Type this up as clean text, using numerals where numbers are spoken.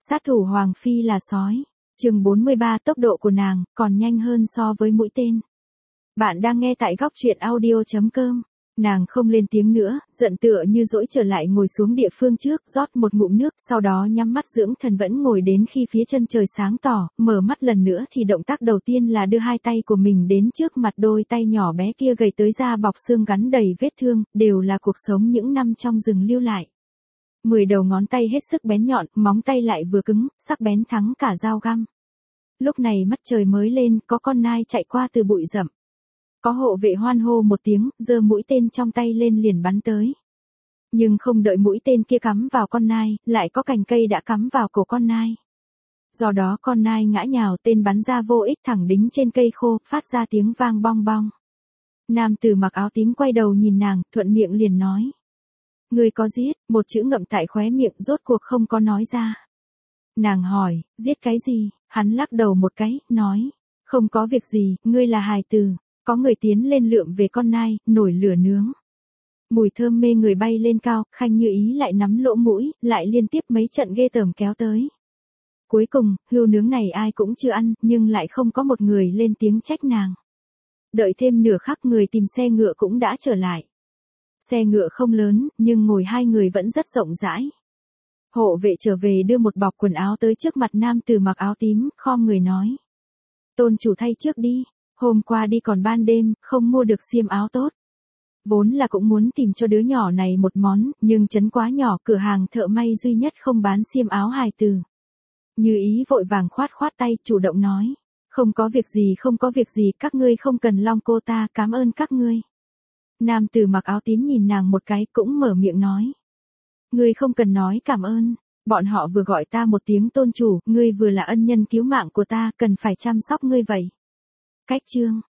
Sát thủ Hoàng Phi là sói. Chương 43 tốc độ của nàng còn nhanh hơn so với mũi tên. Bạn đang nghe tại góc truyện audio.com. Nàng không lên tiếng nữa, giận tựa như dỗi trở lại ngồi xuống địa phương trước, rót một ngụm nước, sau đó nhắm mắt dưỡng thần vẫn ngồi đến khi phía chân trời sáng tỏ, mở mắt lần nữa thì động tác đầu tiên là đưa hai tay của mình đến trước mặt đôi tay nhỏ bé kia gầy tới da bọc xương gắn đầy vết thương, đều là cuộc sống những năm trong rừng lưu lại. 10 đầu ngón tay hết sức bén nhọn, móng tay lại vừa cứng, sắc bén thắng cả dao găm. Lúc này mắt trời mới lên, có con nai chạy qua từ bụi rậm. Có hộ vệ hoan hô một tiếng, giơ mũi tên trong tay lên liền bắn tới. Nhưng không đợi mũi tên kia cắm vào con nai, lại có cành cây đã cắm vào cổ con nai. Do đó con nai ngã nhào, tên bắn ra vô ích thẳng đính trên cây khô, phát ra tiếng vang bong bong. Nam tử mặc áo tím quay đầu nhìn nàng, thuận miệng liền nói. Người có giết, một chữ ngậm tại khóe miệng rốt cuộc không có nói ra. Nàng hỏi, giết cái gì? Hắn lắc đầu một cái, nói. Không có việc gì, ngươi là hài tử. Có người tiến lên lượm về con nai, nổi lửa nướng. Mùi thơm mê người bay lên cao, Khanh Như Ý lại nắm lỗ mũi, lại liên tiếp mấy trận ghê tởm kéo tới. Cuối cùng, hươu nướng này ai cũng chưa ăn, nhưng lại không có một người lên tiếng trách nàng. Đợi thêm nửa khắc người tìm xe ngựa cũng đã trở lại. Xe ngựa không lớn, nhưng ngồi hai người vẫn rất rộng rãi. Hộ vệ trở về đưa một bọc quần áo tới trước mặt nam tử mặc áo tím, khom người nói. Tôn chủ thay trước đi. Hôm qua đi còn ban đêm, không mua được xiêm áo tốt. Vốn là cũng muốn tìm cho đứa nhỏ này một món, nhưng trấn quá nhỏ, cửa hàng thợ may duy nhất không bán xiêm áo hài tử. Như Ý vội vàng khoát khoát tay, chủ động nói. Không có việc gì, các ngươi không cần long cô ta, cảm ơn các ngươi. Nam tử mặc áo tím nhìn nàng một cái, cũng mở miệng nói. Ngươi không cần nói cảm ơn, bọn họ vừa gọi ta một tiếng tôn chủ, ngươi vừa là ân nhân cứu mạng của ta, cần phải chăm sóc ngươi vậy. Cách chương